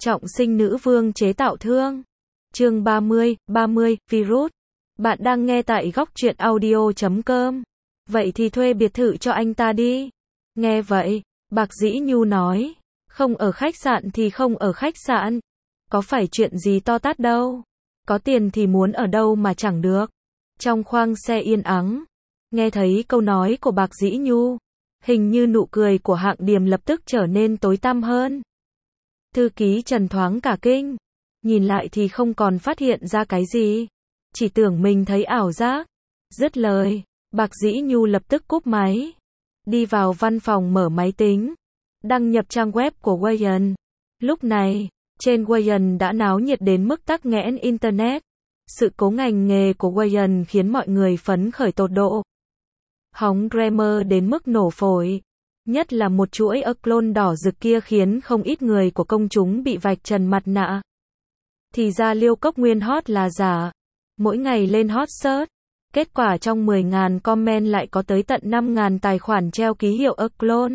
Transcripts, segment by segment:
Trọng sinh nữ vương chế tạo thương. Chương 30, virus. Bạn đang nghe tại góc truyện audio.com. Vậy thì thuê biệt thự cho anh ta đi. Nghe vậy, Bạc Dĩ Nhu nói. Không ở khách sạn thì không ở khách sạn. Có phải chuyện gì to tát đâu. Có tiền thì muốn ở đâu mà chẳng được. Trong khoang xe yên ắng. Nghe thấy câu nói của Bạc Dĩ Nhu. Hình như nụ cười của Hạng Điềm lập tức trở nên tối tăm hơn. Thư ký Trần thoáng cả kinh. Nhìn lại thì không còn phát hiện ra cái gì. Chỉ tưởng mình thấy ảo giác. Dứt lời, Bạc Dĩ Nhu lập tức cúp máy. Đi vào văn phòng mở máy tính. Đăng nhập trang web của Wayan. Lúc này, trên Wayan đã náo nhiệt đến mức tắc nghẽn Internet. Sự cố ngành nghề của Wayan khiến mọi người phấn khởi tột độ. Hóng Dreamer đến mức nổ phổi. Nhất là một chuỗi clone đỏ rực kia khiến không ít người của công chúng bị vạch trần mặt nạ. Thì ra Liêu Cốc Nguyên hot là giả. Mỗi ngày lên hot search. Kết quả trong 10.000 comment lại có tới tận 5.000 tài khoản treo ký hiệu clone.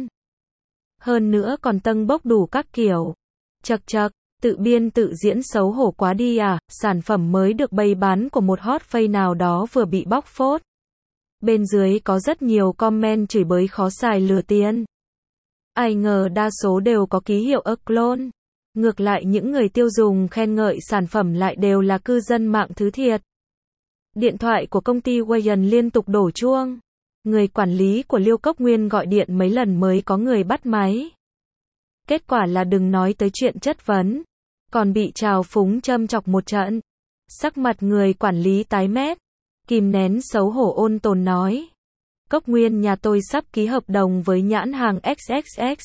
Hơn nữa còn tâng bốc đủ các kiểu. Chật chật, tự biên tự diễn xấu hổ quá đi à, sản phẩm mới được bày bán của một hot face nào đó vừa bị bóc phốt. Bên dưới có rất nhiều comment chửi bới khó xài lừa tiền. Ai ngờ đa số đều có ký hiệu clone. Ngược lại những người tiêu dùng khen ngợi sản phẩm lại đều là cư dân mạng thứ thiệt. Điện thoại của công ty Wayan liên tục đổ chuông. Người quản lý của Liêu Cốc Nguyên gọi điện mấy lần mới có người bắt máy. Kết quả là đừng nói tới chuyện chất vấn. Còn bị trào phúng châm chọc một trận. Sắc mặt người quản lý tái mét. Kìm nén xấu hổ ôn tồn nói. Cốc Nguyên nhà tôi sắp ký hợp đồng với nhãn hàng XXX.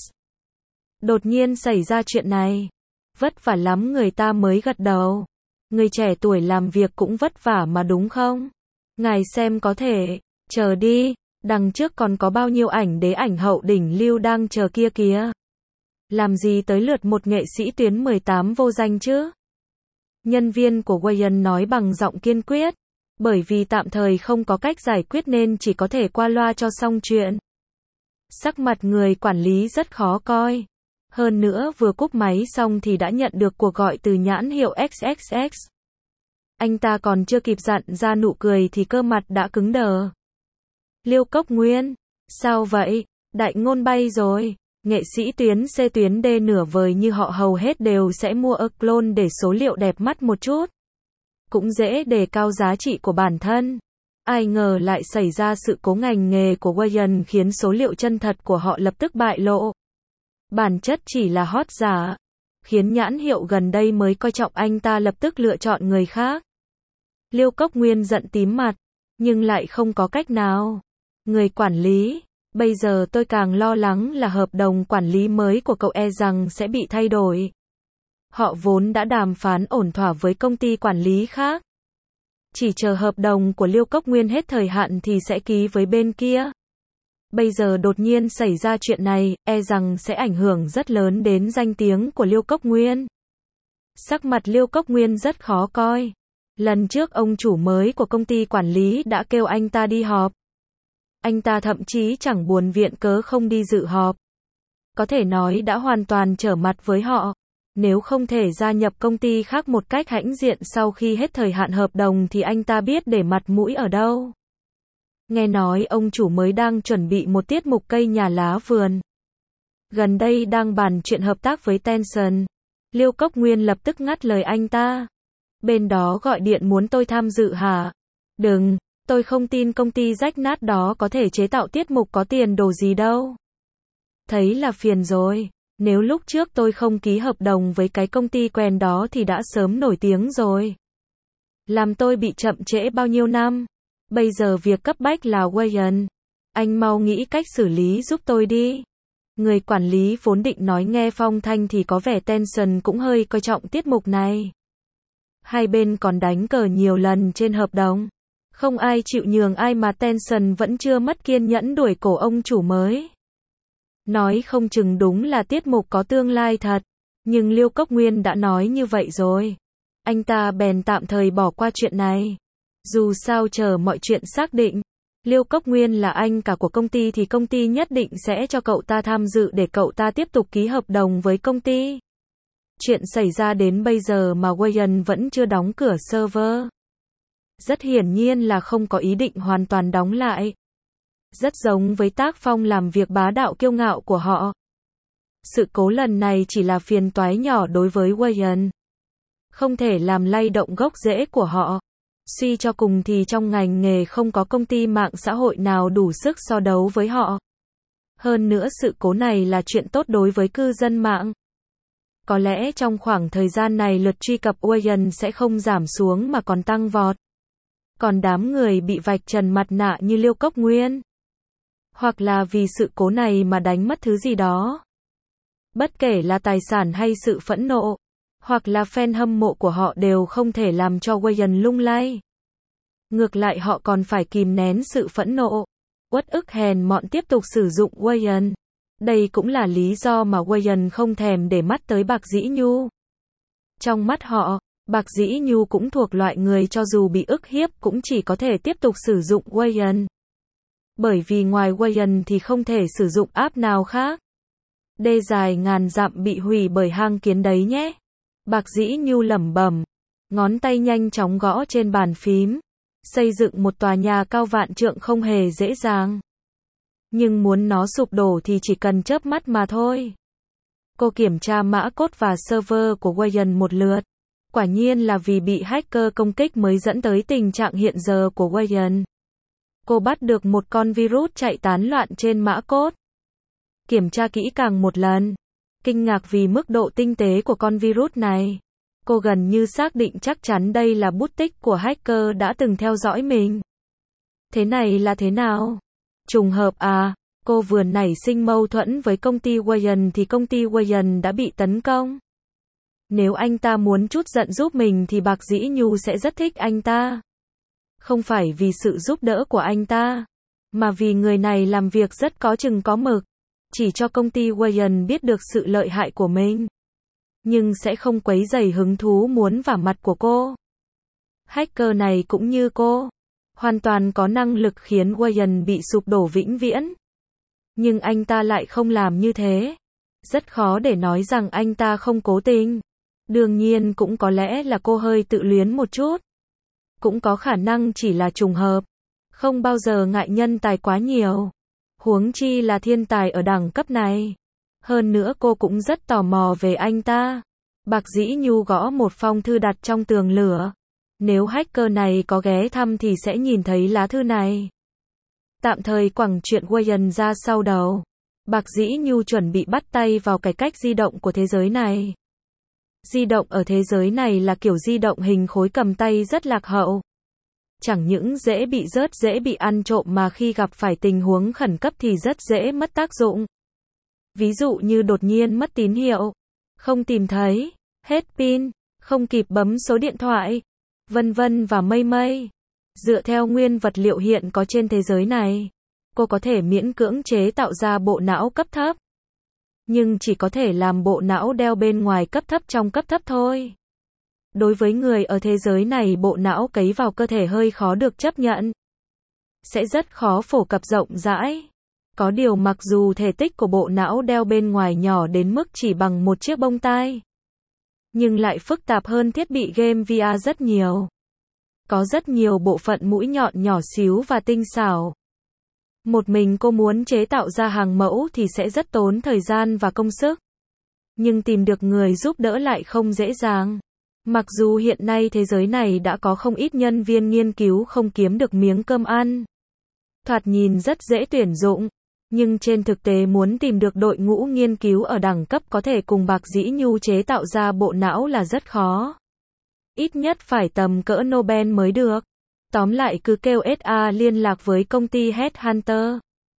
Đột nhiên xảy ra chuyện này. Vất vả lắm người ta mới gật đầu. Người trẻ tuổi làm việc cũng vất vả mà đúng không? Ngài xem có thể. Chờ đi. Đằng trước còn có bao nhiêu ảnh đế ảnh hậu đỉnh lưu đang chờ kia kìa. Làm gì tới lượt một nghệ sĩ tuyến 18 vô danh chứ? Nhân viên của Wayan nói bằng giọng kiên quyết. Bởi vì tạm thời không có cách giải quyết nên chỉ có thể qua loa cho xong chuyện. Sắc mặt người quản lý rất khó coi. Hơn nữa vừa cúp máy xong thì đã nhận được cuộc gọi từ nhãn hiệu XXX. Anh ta còn chưa kịp dặn ra nụ cười thì cơ mặt đã cứng đờ. Liêu Cốc Nguyên, sao vậy? Đại ngôn bay rồi. Nghệ sĩ tuyến C tuyến D nửa vời như họ hầu hết đều sẽ mua clone để số liệu đẹp mắt một chút. Cũng dễ đề cao giá trị của bản thân. Ai ngờ lại xảy ra sự cố ngành nghề của Wayan khiến số liệu chân thật của họ lập tức bại lộ. Bản chất chỉ là hot giả. Khiến nhãn hiệu gần đây mới coi trọng anh ta lập tức lựa chọn người khác. Liêu Cốc Nguyên giận tím mặt. Nhưng lại không có cách nào. Người quản lý. Bây giờ tôi càng lo lắng là hợp đồng quản lý mới của cậu e rằng sẽ bị thay đổi. Họ vốn đã đàm phán ổn thỏa với công ty quản lý khác. Chỉ chờ hợp đồng của Liêu Cốc Nguyên hết thời hạn thì sẽ ký với bên kia. Bây giờ đột nhiên xảy ra chuyện này, e rằng sẽ ảnh hưởng rất lớn đến danh tiếng của Liêu Cốc Nguyên. Sắc mặt Liêu Cốc Nguyên rất khó coi. Lần trước ông chủ mới của công ty quản lý đã kêu anh ta đi họp. Anh ta thậm chí chẳng buồn viện cớ không đi dự họp. Có thể nói đã hoàn toàn trở mặt với họ. Nếu không thể gia nhập công ty khác một cách hãnh diện sau khi hết thời hạn hợp đồng thì anh ta biết để mặt mũi ở đâu. Nghe nói ông chủ mới đang chuẩn bị một tiết mục cây nhà lá vườn. Gần đây đang bàn chuyện hợp tác với Tencent. Liêu Cốc Nguyên lập tức ngắt lời anh ta. Bên đó gọi điện muốn tôi tham dự hả? Đừng, tôi không tin công ty rách nát đó có thể chế tạo tiết mục có tiền đồ gì đâu. Thấy là phiền rồi. Nếu lúc trước tôi không ký hợp đồng với cái công ty quèn đó thì đã sớm nổi tiếng rồi. Làm tôi bị chậm trễ bao nhiêu năm. Bây giờ việc cấp bách là Wayan. Anh mau nghĩ cách xử lý giúp tôi đi. Người quản lý vốn định nói nghe phong thanh thì có vẻ Tencent cũng hơi coi trọng tiết mục này. Hai bên còn đánh cờ nhiều lần trên hợp đồng. Không ai chịu nhường ai mà Tencent vẫn chưa mất kiên nhẫn đuổi cổ ông chủ mới. Nói không chừng đúng là tiết mục có tương lai thật. Nhưng Liêu Cốc Nguyên đã nói như vậy rồi. Anh ta bèn tạm thời bỏ qua chuyện này. Dù sao chờ mọi chuyện xác định. Liêu Cốc Nguyên là anh cả của công ty thì công ty nhất định sẽ cho cậu ta tham dự để cậu ta tiếp tục ký hợp đồng với công ty. Chuyện xảy ra đến bây giờ mà Wayne vẫn chưa đóng cửa server. Rất hiển nhiên là không có ý định hoàn toàn đóng lại. Rất giống với tác phong làm việc bá đạo kiêu ngạo của họ. Sự cố lần này chỉ là phiền toái nhỏ đối với Wayne. Không thể làm lay động gốc rễ của họ. Suy cho cùng thì trong ngành nghề không có công ty mạng xã hội nào đủ sức so đấu với họ. Hơn nữa sự cố này là chuyện tốt đối với cư dân mạng. Có lẽ trong khoảng thời gian này lượt truy cập Wayne sẽ không giảm xuống mà còn tăng vọt. Còn đám người bị vạch trần mặt nạ như Liêu Cốc Nguyên. Hoặc là vì sự cố này mà đánh mất thứ gì đó. Bất kể là tài sản hay sự phẫn nộ, hoặc là fan hâm mộ của họ đều không thể làm cho Wayne lung lay. Ngược lại họ còn phải kìm nén sự phẫn nộ, uất ức hèn mọn tiếp tục sử dụng Wayne. Đây cũng là lý do mà Wayne không thèm để mắt tới Bạc Dĩ Nhu. Trong mắt họ, Bạc Dĩ Nhu cũng thuộc loại người cho dù bị ức hiếp cũng chỉ có thể tiếp tục sử dụng Wayne. Bởi vì ngoài Wayne thì không thể sử dụng app nào khác. Đê dài ngàn dặm bị hủy bởi hang kiến đấy nhé. Bạc Dĩ Nhu lẩm bẩm, ngón tay nhanh chóng gõ trên bàn phím. Xây dựng một tòa nhà cao vạn trượng không hề dễ dàng. Nhưng muốn nó sụp đổ thì chỉ cần chớp mắt mà thôi. Cô kiểm tra mã code và server của Wayne một lượt. Quả nhiên là vì bị hacker công kích mới dẫn tới tình trạng hiện giờ của Wayne. Cô bắt được một con virus chạy tán loạn trên mã code. Kiểm tra kỹ càng một lần. Kinh ngạc vì mức độ tinh tế của con virus này. Cô gần như xác định chắc chắn đây là bút tích của hacker đã từng theo dõi mình. Thế này là thế nào? Trùng hợp à? Cô vừa nảy sinh mâu thuẫn với công ty Wayne thì công ty Wayne đã bị tấn công. Nếu anh ta muốn trút giận giúp mình thì Bạc Dĩ Nhu sẽ rất thích anh ta. Không phải vì sự giúp đỡ của anh ta, mà vì người này làm việc rất có chừng có mực. Chỉ cho công ty Wayne biết được sự lợi hại của mình. Nhưng sẽ không quấy rầy hứng thú muốn vả mặt của cô. Hacker này cũng như cô. Hoàn toàn có năng lực khiến Wayne bị sụp đổ vĩnh viễn. Nhưng anh ta lại không làm như thế. Rất khó để nói rằng anh ta không cố tình. Đương nhiên cũng có lẽ là cô hơi tự luyến một chút. Cũng có khả năng chỉ là trùng hợp. Không bao giờ ngại nhân tài quá nhiều. Huống chi là thiên tài ở đẳng cấp này. Hơn nữa cô cũng rất tò mò về anh ta. Bạc Dĩ Nhu gõ một phong thư đặt trong tường lửa. Nếu hacker này có ghé thăm thì sẽ nhìn thấy lá thư này. Tạm thời quẳng chuyện Wayne ra sau đầu. Bạc Dĩ Nhu chuẩn bị bắt tay vào cải cách di động của thế giới này. Di động ở thế giới này là kiểu di động hình khối cầm tay rất lạc hậu. Chẳng những dễ bị rớt dễ bị ăn trộm mà khi gặp phải tình huống khẩn cấp thì rất dễ mất tác dụng. Ví dụ như đột nhiên mất tín hiệu, không tìm thấy, hết pin, không kịp bấm số điện thoại, vân vân và mây mây. Dựa theo nguyên vật liệu hiện có trên thế giới này, cô có thể miễn cưỡng chế tạo ra bộ não cấp thấp. Nhưng chỉ có thể làm bộ não đeo bên ngoài cấp thấp trong cấp thấp thôi. Đối với người ở thế giới này bộ não cấy vào cơ thể hơi khó được chấp nhận. Sẽ rất khó phổ cập rộng rãi. Có điều mặc dù thể tích của bộ não đeo bên ngoài nhỏ đến mức chỉ bằng một chiếc bông tai, nhưng lại phức tạp hơn thiết bị game VR rất nhiều. Có rất nhiều bộ phận mũi nhọn nhỏ xíu và tinh xảo. Một mình cô muốn chế tạo ra hàng mẫu thì sẽ rất tốn thời gian và công sức. Nhưng tìm được người giúp đỡ lại không dễ dàng. Mặc dù hiện nay thế giới này đã có không ít nhân viên nghiên cứu không kiếm được miếng cơm ăn. Thoạt nhìn rất dễ tuyển dụng. Nhưng trên thực tế muốn tìm được đội ngũ nghiên cứu ở đẳng cấp có thể cùng Bạc Dĩ Nhu chế tạo ra bộ não là rất khó. Ít nhất phải tầm cỡ Nobel mới được. Tóm lại cứ kêu SA liên lạc với công ty Headhunter.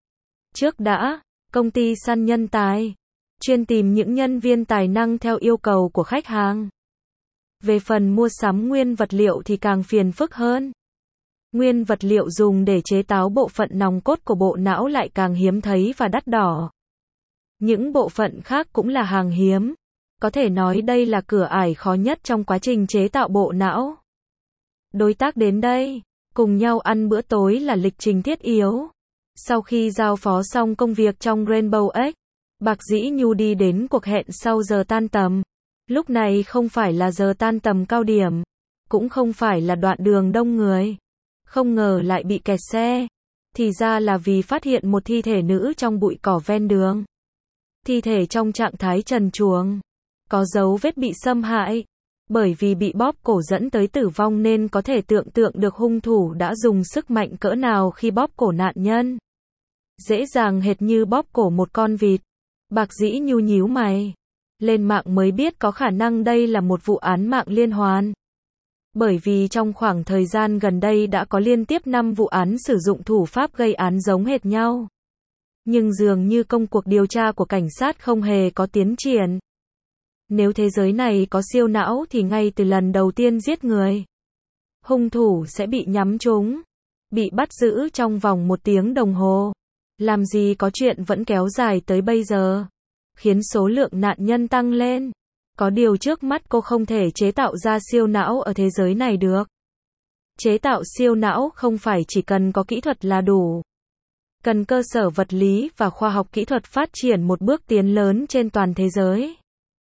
Trước đã, công ty săn nhân tài. Chuyên tìm những nhân viên tài năng theo yêu cầu của khách hàng. Về phần mua sắm nguyên vật liệu thì càng phiền phức hơn. Nguyên vật liệu dùng để chế tạo bộ phận nòng cốt của bộ não lại càng hiếm thấy và đắt đỏ. Những bộ phận khác cũng là hàng hiếm. Có thể nói đây là cửa ải khó nhất trong quá trình chế tạo bộ não. Đối tác đến đây, cùng nhau ăn bữa tối là lịch trình thiết yếu. Sau khi giao phó xong công việc trong Rainbow X, Bạc Dĩ Nhu đi đến cuộc hẹn sau giờ tan tầm. Lúc này không phải là giờ tan tầm cao điểm, cũng không phải là đoạn đường đông người. Không ngờ lại bị kẹt xe. Thì ra là vì phát hiện một thi thể nữ trong bụi cỏ ven đường. Thi thể trong trạng thái trần truồng, có dấu vết bị xâm hại. Bởi vì bị bóp cổ dẫn tới tử vong nên có thể tưởng tượng được hung thủ đã dùng sức mạnh cỡ nào khi bóp cổ nạn nhân. Dễ dàng hệt như bóp cổ một con vịt. Bạc Dĩ Nhu nhíu mày. Lên mạng mới biết có khả năng đây là một vụ án mạng liên hoàn. Bởi vì trong khoảng thời gian gần đây đã có liên tiếp 5 vụ án sử dụng thủ pháp gây án giống hệt nhau. Nhưng dường như công cuộc điều tra của cảnh sát không hề có tiến triển. Nếu thế giới này có siêu não thì ngay từ lần đầu tiên giết người, hung thủ sẽ bị nhắm trúng, bị bắt giữ trong vòng 1 tiếng đồng hồ. Làm gì có chuyện vẫn kéo dài tới bây giờ, khiến số lượng nạn nhân tăng lên. Có điều trước mắt cô không thể chế tạo ra siêu não ở thế giới này được. Chế tạo siêu não không phải chỉ cần có kỹ thuật là đủ. Cần cơ sở vật lý và khoa học kỹ thuật phát triển một bước tiến lớn trên toàn thế giới.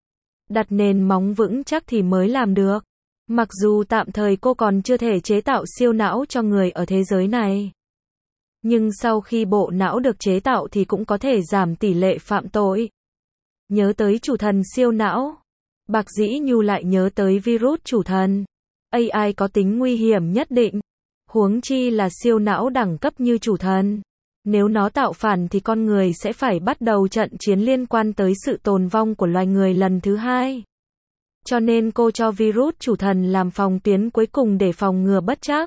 Đặt nền móng vững chắc thì mới làm được. Mặc dù tạm thời cô còn chưa thể chế tạo siêu não cho người ở thế giới này. Nhưng sau khi bộ não được chế tạo thì cũng có thể giảm tỷ lệ phạm tội. Nhớ tới chủ thần siêu não, Bạc Dĩ Nhu lại nhớ tới virus chủ thần. AI có tính nguy hiểm nhất định. Huống chi là siêu não đẳng cấp như chủ thần. Nếu nó tạo phản thì con người sẽ phải bắt đầu trận chiến liên quan tới sự tồn vong của loài người lần thứ 2. Cho nên cô cho virus chủ thần làm phòng tuyến cuối cùng để phòng ngừa bất trắc.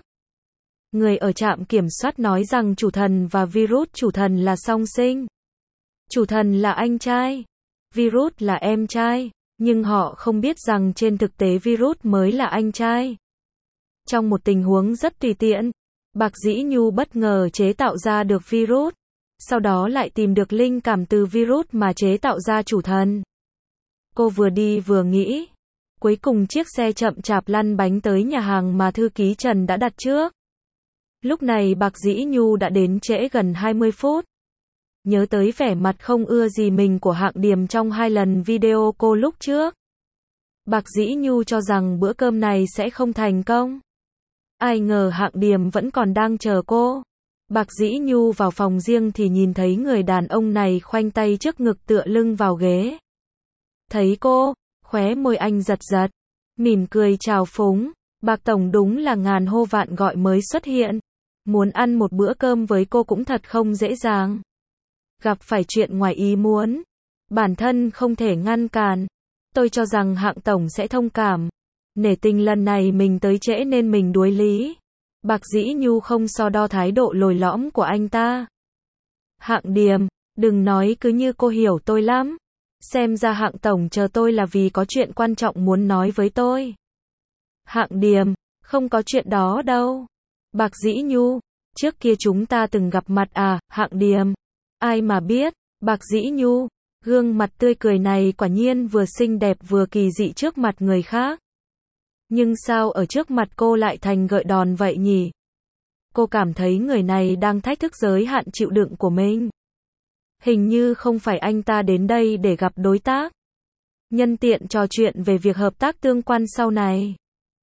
Người ở trạm kiểm soát nói rằng chủ thần và virus chủ thần là song sinh. Chủ thần là anh trai, virus là em trai, nhưng họ không biết rằng trên thực tế virus mới là anh trai. Trong một tình huống rất tùy tiện, Bạc Dĩ Nhu bất ngờ chế tạo ra được virus, sau đó lại tìm được linh cảm từ virus mà chế tạo ra chủ thần. Cô vừa đi vừa nghĩ. Cuối cùng chiếc xe chậm chạp lăn bánh tới nhà hàng mà thư ký Trần đã đặt trước. Lúc này Bạc Dĩ Nhu đã đến trễ gần 20 phút. Nhớ tới vẻ mặt không ưa gì mình của Hạng Điềm trong 2 lần video cô lúc trước. Bạc Dĩ Nhu cho rằng bữa cơm này sẽ không thành công. Ai ngờ Hạng Điềm vẫn còn đang chờ cô. Bạc Dĩ Nhu vào phòng riêng thì nhìn thấy người đàn ông này khoanh tay trước ngực tựa lưng vào ghế. Thấy cô, khóe môi anh giật giật, mỉm cười chào phúng. Bạc Tổng đúng là ngàn hô vạn gọi mới xuất hiện. Muốn ăn một bữa cơm với cô cũng thật không dễ dàng. Gặp phải chuyện ngoài ý muốn, bản thân không thể ngăn cản. Tôi cho rằng Hạng Tổng sẽ thông cảm. Nể tình lần này mình tới trễ nên mình đuối lý. Bạc Dĩ Nhu không so đo thái độ lồi lõm của anh ta. Hạng Điềm, đừng nói cứ như cô hiểu tôi lắm. Xem ra Hạng Tổng chờ tôi là vì có chuyện quan trọng muốn nói với tôi. Hạng Điềm, không có chuyện đó đâu. Bạc Dĩ Nhu, trước kia chúng ta từng gặp mặt à, Hạng Điềm. Ai mà biết, Bạc Dĩ Nhu, gương mặt tươi cười này quả nhiên vừa xinh đẹp vừa kỳ dị trước mặt người khác. Nhưng sao ở trước mặt cô lại thành gợi đòn vậy nhỉ? Cô cảm thấy người này đang thách thức giới hạn chịu đựng của mình. Hình như không phải anh ta đến đây để gặp đối tác, nhân tiện trò chuyện về việc hợp tác tương quan sau này,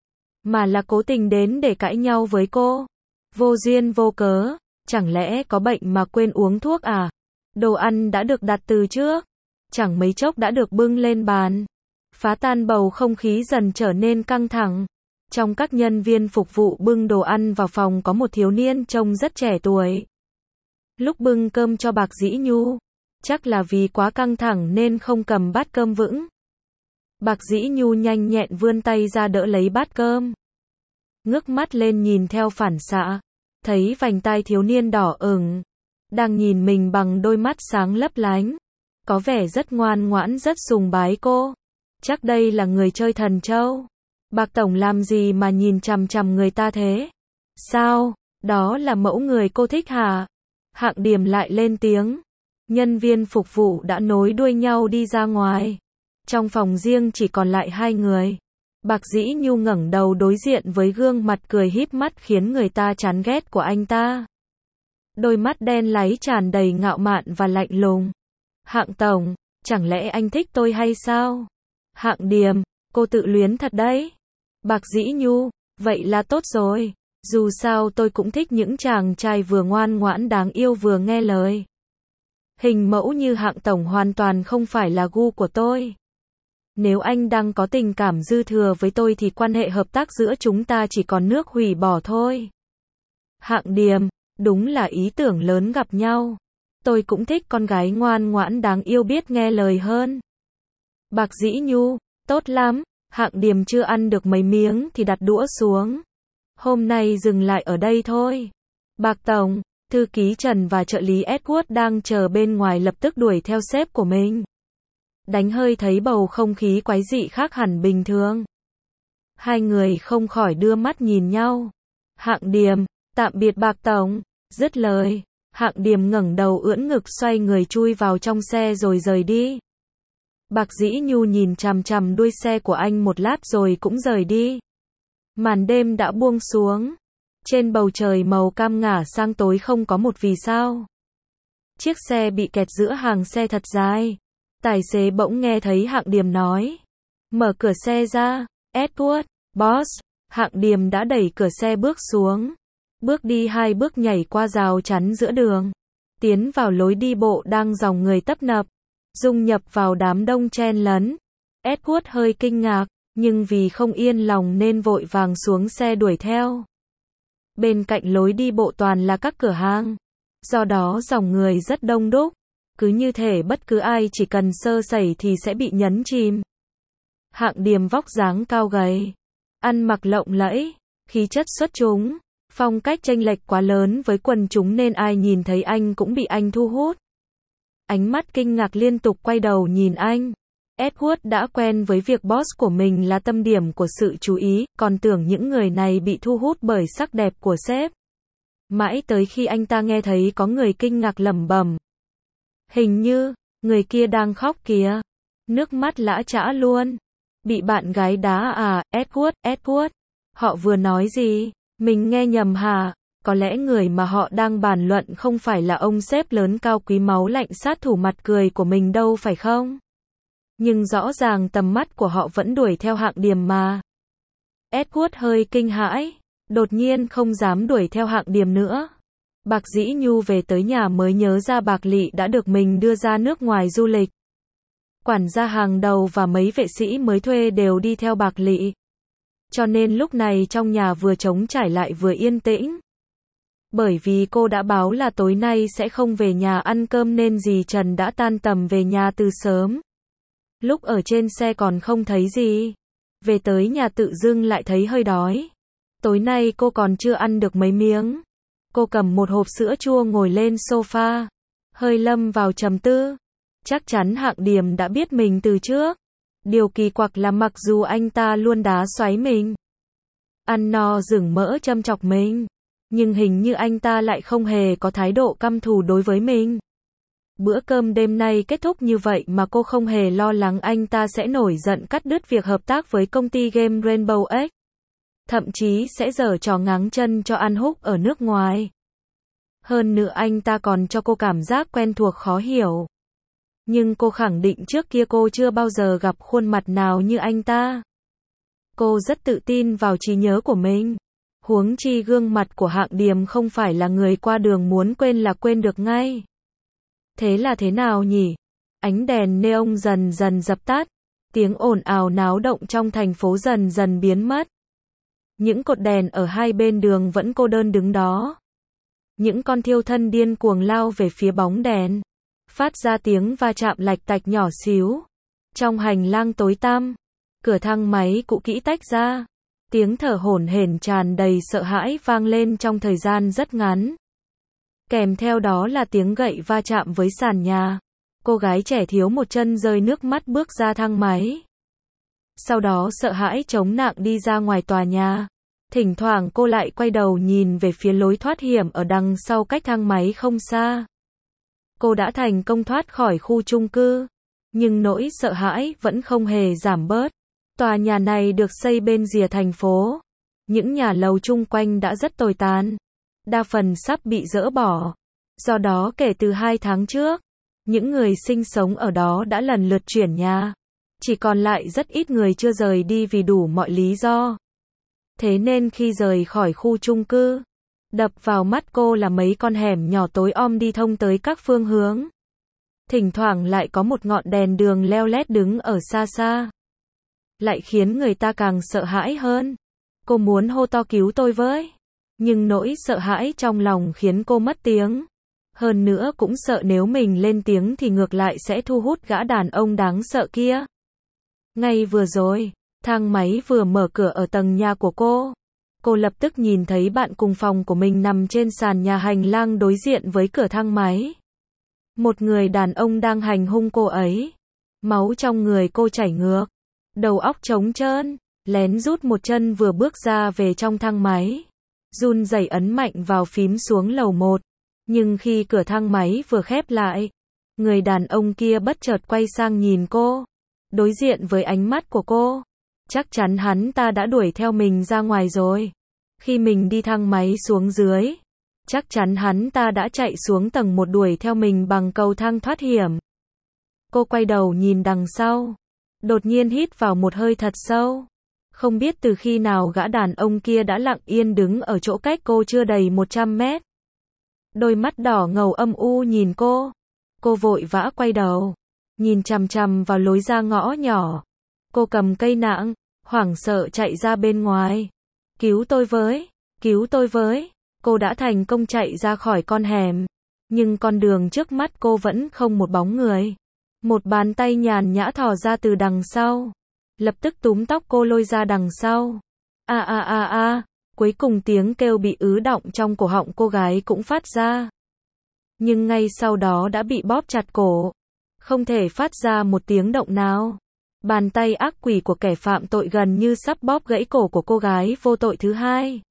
mà là cố tình đến để cãi nhau với cô. Vô duyên vô cớ, chẳng lẽ có bệnh mà quên uống thuốc à? Đồ ăn đã được đặt từ trước, chẳng mấy chốc đã được bưng lên bàn. Phá tan bầu không khí dần trở nên căng thẳng. Trong các nhân viên phục vụ bưng đồ ăn vào phòng có một thiếu niên trông rất trẻ tuổi. Lúc bưng cơm cho Bạc Dĩ Nhu, chắc là vì quá căng thẳng nên không cầm bát cơm vững. Bạc Dĩ Nhu nhanh nhẹn vươn tay ra đỡ lấy bát cơm. Ngước mắt lên nhìn theo phản xạ, thấy vành tai thiếu niên đỏ ửng, đang nhìn mình bằng đôi mắt sáng lấp lánh. Có vẻ rất ngoan ngoãn, rất sùng bái cô. Chắc đây là người chơi thần châu. Bạc Tổng làm gì mà nhìn chằm chằm người ta thế? Sao? Đó là mẫu người cô thích hả? Hạng Điềm lại lên tiếng. Nhân viên phục vụ đã nối đuôi nhau đi ra ngoài. Trong phòng riêng chỉ còn lại 2 người. Bạc Dĩ Nhu ngẩng đầu đối diện với gương mặt cười híp mắt khiến người ta chán ghét của anh ta. Đôi mắt đen láy tràn đầy ngạo mạn và lạnh lùng. Hạng Tổng, chẳng lẽ anh thích tôi hay sao? Hạng Điềm, cô tự luyến thật đấy. Bạc Dĩ Nhu, vậy là tốt rồi. Dù sao tôi cũng thích những chàng trai vừa ngoan ngoãn đáng yêu vừa nghe lời. Hình mẫu như Hạng tổng hoàn toàn không phải là gu của tôi. Nếu anh đang có tình cảm dư thừa với tôi thì quan hệ hợp tác giữa chúng ta chỉ còn nước hủy bỏ thôi. Hạng Điềm, đúng là ý tưởng lớn gặp nhau. Tôi cũng thích con gái ngoan ngoãn đáng yêu biết nghe lời hơn. Bạc Dĩ Nhu, tốt lắm. Hạng Điềm chưa ăn được mấy miếng thì đặt đũa xuống. Hôm nay dừng lại ở đây thôi. Bạc tổng, thư ký Trần và trợ lý Edward đang chờ bên ngoài lập tức đuổi theo sếp của mình. Đánh hơi thấy bầu không khí quái dị khác hẳn bình thường. Hai người không khỏi đưa mắt nhìn nhau. Hạng Điềm, tạm biệt Bạc tổng. Dứt lời, Hạng Điềm ngẩng đầu ưỡn ngực xoay người chui vào trong xe rồi rời đi. Bạc Dĩ Nhu nhìn chằm chằm đuôi xe của anh một lát rồi cũng rời đi. Màn đêm đã buông xuống. Trên bầu trời màu cam ngả sang tối không có một vì sao. Chiếc xe bị kẹt giữa hàng xe thật dài. Tài xế bỗng nghe thấy Hạng Điềm nói. Mở cửa xe ra, Edward, boss. Hạng Điềm đã đẩy cửa xe bước xuống. Bước đi 2 bước nhảy qua rào chắn giữa đường. Tiến vào lối đi bộ đang dòng người tấp nập. Dung nhập vào đám đông chen lấn. Edward hơi kinh ngạc, nhưng vì không yên lòng nên vội vàng xuống xe đuổi theo. Bên cạnh lối đi bộ toàn là các cửa hàng. Do đó dòng người rất đông đúc. Cứ như thể bất cứ ai chỉ cần sơ sẩy thì sẽ bị nhấn chìm. Hạng Điềm vóc dáng cao gầy. Ăn mặc lộng lẫy. Khí chất xuất chúng. Phong cách chênh lệch quá lớn với quần chúng nên ai nhìn thấy anh cũng bị anh thu hút. Ánh mắt kinh ngạc liên tục quay đầu nhìn anh. Edward đã quen với việc boss của mình là tâm điểm của sự chú ý, còn tưởng những người này bị thu hút bởi sắc đẹp của sếp. Mãi tới khi anh ta nghe thấy có người kinh ngạc lẩm bẩm. Hình như, người kia đang khóc kìa. Nước mắt lã chã luôn. Bị bạn gái đá à, Edward. Họ vừa nói gì? Mình nghe nhầm hả? Có lẽ người mà họ đang bàn luận không phải là ông sếp lớn cao quý máu lạnh sát thủ mặt cười của mình đâu phải không? Nhưng rõ ràng tầm mắt của họ vẫn đuổi theo Hạng Điềm mà. Edward hơi kinh hãi, đột nhiên không dám đuổi theo Hạng Điềm nữa. Bạc Dĩ Nhu về tới nhà mới nhớ ra Bạc Lị đã được mình đưa ra nước ngoài du lịch. Quản gia hàng đầu và mấy vệ sĩ mới thuê đều đi theo Bạc Lị. Cho nên lúc này trong nhà vừa trống trải lại vừa yên tĩnh. Bởi vì cô đã báo là tối nay sẽ không về nhà ăn cơm nên dì Trần đã tan tầm về nhà từ sớm. Lúc ở trên xe còn không thấy gì. Về tới nhà tự dưng lại thấy hơi đói. Tối nay cô còn chưa ăn được mấy miếng. Cô cầm một hộp sữa chua ngồi lên sofa. Hơi lâm vào trầm tư. Chắc chắn Hạng Điềm đã biết mình từ trước. Điều kỳ quặc là mặc dù anh ta luôn đá xoáy mình. Ăn no rừng mỡ châm chọc mình. Nhưng hình như anh ta lại không hề có thái độ căm thù đối với mình. Bữa cơm đêm nay kết thúc như vậy mà cô không hề lo lắng anh ta sẽ nổi giận cắt đứt việc hợp tác với công ty game Rainbow X. Thậm chí sẽ giở trò ngáng chân cho An Húc ở nước ngoài. Hơn nữa anh ta còn cho cô cảm giác quen thuộc khó hiểu. Nhưng cô khẳng định trước kia cô chưa bao giờ gặp khuôn mặt nào như anh ta. Cô rất tự tin vào trí nhớ của mình. Huống chi gương mặt của Hạng Điềm không phải là người qua đường muốn quên là quên được ngay. Thế là thế nào nhỉ? Ánh đèn neon dần dần dập tắt. Tiếng ồn ào náo động trong thành phố dần dần biến mất. Những cột đèn ở hai bên đường vẫn cô đơn đứng đó. Những con thiêu thân điên cuồng lao về phía bóng đèn. Phát ra tiếng va chạm lạch tạch nhỏ xíu. Trong hành lang tối tăm, cửa thang máy cũ kỹ tách ra. Tiếng thở hổn hển tràn đầy sợ hãi vang lên trong thời gian rất ngắn. Kèm theo đó là tiếng gậy va chạm với sàn nhà. Cô gái trẻ thiếu một chân rơi nước mắt bước ra thang máy. Sau đó sợ hãi chống nặng đi ra ngoài tòa nhà. Thỉnh thoảng cô lại quay đầu nhìn về phía lối thoát hiểm ở đằng sau cách thang máy không xa. Cô đã thành công thoát khỏi khu chung cư. Nhưng nỗi sợ hãi vẫn không hề giảm bớt. Tòa nhà này được xây bên rìa thành phố. Những nhà lầu chung quanh đã rất tồi tàn. Đa phần sắp bị dỡ bỏ. Do đó kể từ 2 tháng trước, những người sinh sống ở đó đã lần lượt chuyển nhà. Chỉ còn lại rất ít người chưa rời đi vì đủ mọi lý do. Thế nên khi rời khỏi khu chung cư, đập vào mắt cô là mấy con hẻm nhỏ tối om đi thông tới các phương hướng. Thỉnh thoảng lại có một ngọn đèn đường leo lét đứng ở xa xa. Lại khiến người ta càng sợ hãi hơn. Cô muốn hô to cứu tôi với. Nhưng nỗi sợ hãi trong lòng khiến cô mất tiếng. Hơn nữa cũng sợ nếu mình lên tiếng thì ngược lại sẽ thu hút gã đàn ông đáng sợ kia. Ngay vừa rồi, thang máy vừa mở cửa ở tầng nhà của cô. Cô lập tức nhìn thấy bạn cùng phòng của mình nằm trên sàn nhà hành lang đối diện với cửa thang máy. Một người đàn ông đang hành hung cô ấy. Máu trong người cô chảy ngược. Đầu óc trống trơn, lén rút một chân vừa bước ra về trong thang máy. Run rẩy ấn mạnh vào phím xuống lầu 1. Nhưng khi cửa thang máy vừa khép lại, người đàn ông kia bất chợt quay sang nhìn cô. Đối diện với ánh mắt của cô. Chắc chắn hắn ta đã đuổi theo mình ra ngoài rồi. Khi mình đi thang máy xuống dưới, chắc chắn hắn ta đã chạy xuống tầng 1 đuổi theo mình bằng cầu thang thoát hiểm. Cô quay đầu nhìn đằng sau. Đột nhiên hít vào một hơi thật sâu. Không biết từ khi nào gã đàn ông kia đã lặng yên đứng ở chỗ cách cô chưa đầy 100 mét. Đôi mắt đỏ ngầu âm u nhìn cô. Cô vội vã quay đầu. Nhìn chằm chằm vào lối ra ngõ nhỏ. Cô cầm cây nạng, hoảng sợ chạy ra bên ngoài. Cứu tôi với, cứu tôi với. Cô đã thành công chạy ra khỏi con hẻm. Nhưng con đường trước mắt cô vẫn không một bóng người. Một bàn tay nhàn nhã thò ra từ đằng sau. Lập tức túm tóc cô lôi ra đằng sau. Cuối cùng tiếng kêu bị ứ đọng trong cổ họng cô gái cũng phát ra. Nhưng ngay sau đó đã bị bóp chặt cổ. Không thể phát ra một tiếng động nào. Bàn tay ác quỷ của kẻ phạm tội gần như sắp bóp gãy cổ của cô gái vô tội thứ hai.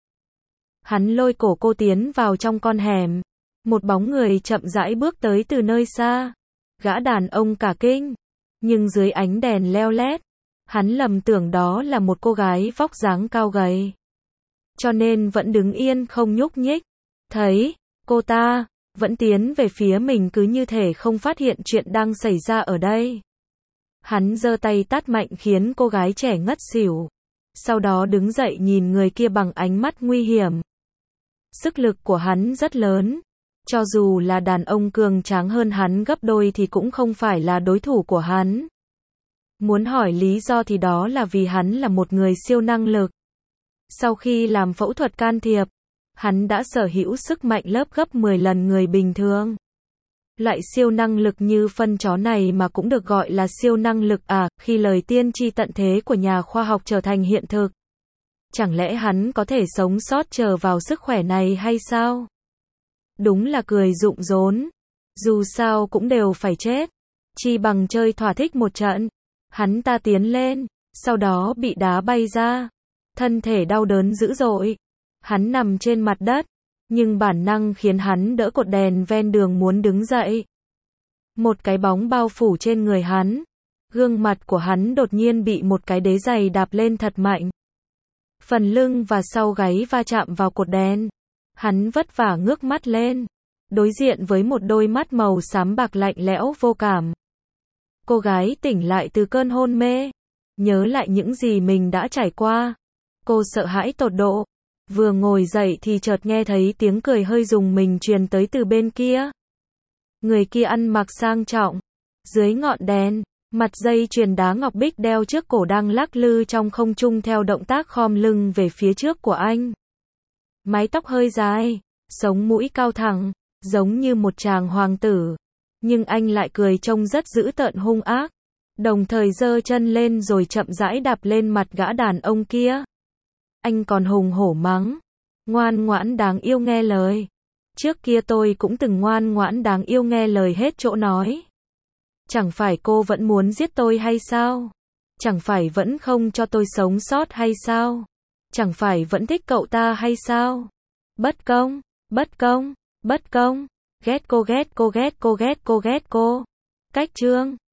Hắn lôi cổ cô tiến vào trong con hẻm. Một bóng người chậm rãi bước tới từ nơi xa. Gã đàn ông cả kinh. Nhưng dưới ánh đèn leo lét, hắn lầm tưởng đó là một cô gái vóc dáng cao gầy. Cho nên vẫn đứng yên không nhúc nhích. Thấy, cô ta vẫn tiến về phía mình cứ như thể không phát hiện chuyện đang xảy ra ở đây. Hắn giơ tay tát mạnh khiến cô gái trẻ ngất xỉu. Sau đó đứng dậy nhìn người kia bằng ánh mắt nguy hiểm. Sức lực của hắn rất lớn. Cho dù là đàn ông cường tráng hơn hắn gấp đôi thì cũng không phải là đối thủ của hắn. Muốn hỏi lý do thì đó là vì hắn là một người siêu năng lực. Sau khi làm phẫu thuật can thiệp, hắn đã sở hữu sức mạnh lớp gấp 10 lần người bình thường. Loại siêu năng lực như phân chó này mà cũng được gọi là siêu năng lực à, khi lời tiên tri tận thế của nhà khoa học trở thành hiện thực. Chẳng lẽ hắn có thể sống sót nhờ vào sức khỏe này hay sao? Đúng là cười rụng rốn. Dù sao cũng đều phải chết. Chi bằng chơi thỏa thích một trận. Hắn ta tiến lên, sau đó bị đá bay ra. Thân thể đau đớn dữ dội. Hắn nằm trên mặt đất. Nhưng bản năng khiến hắn đỡ cột đèn ven đường muốn đứng dậy. Một cái bóng bao phủ trên người hắn. Gương mặt của hắn đột nhiên bị một cái đế giày đạp lên thật mạnh. Phần lưng và sau gáy va chạm vào cột đèn. Hắn vất vả ngước mắt lên. Đối diện với một đôi mắt màu xám bạc lạnh lẽo vô cảm. Cô gái tỉnh lại từ cơn hôn mê. Nhớ lại những gì mình đã trải qua. Cô sợ hãi tột độ. Vừa ngồi dậy thì chợt nghe thấy tiếng cười hơi rùng mình truyền tới từ bên kia. Người kia ăn mặc sang trọng. Dưới ngọn đèn, mặt dây chuyền đá ngọc bích đeo trước cổ đang lắc lư trong không trung theo động tác khom lưng về phía trước của anh. Mái tóc hơi dài, sống mũi cao thẳng, giống như một chàng hoàng tử. Nhưng anh lại cười trông rất dữ tợn hung ác. Đồng thời giơ chân lên rồi chậm rãi đạp lên mặt gã đàn ông kia. Anh còn hùng hổ mắng. Ngoan ngoãn đáng yêu nghe lời. Trước kia tôi cũng từng ngoan ngoãn đáng yêu nghe lời hết chỗ nói. Chẳng phải cô vẫn muốn giết tôi hay sao? Chẳng phải vẫn không cho tôi sống sót hay sao? Chẳng phải vẫn thích cậu ta hay sao? Bất công, bất công, bất công. Ghét cô ghét cô ghét cô ghét cô ghét cô. Cách chương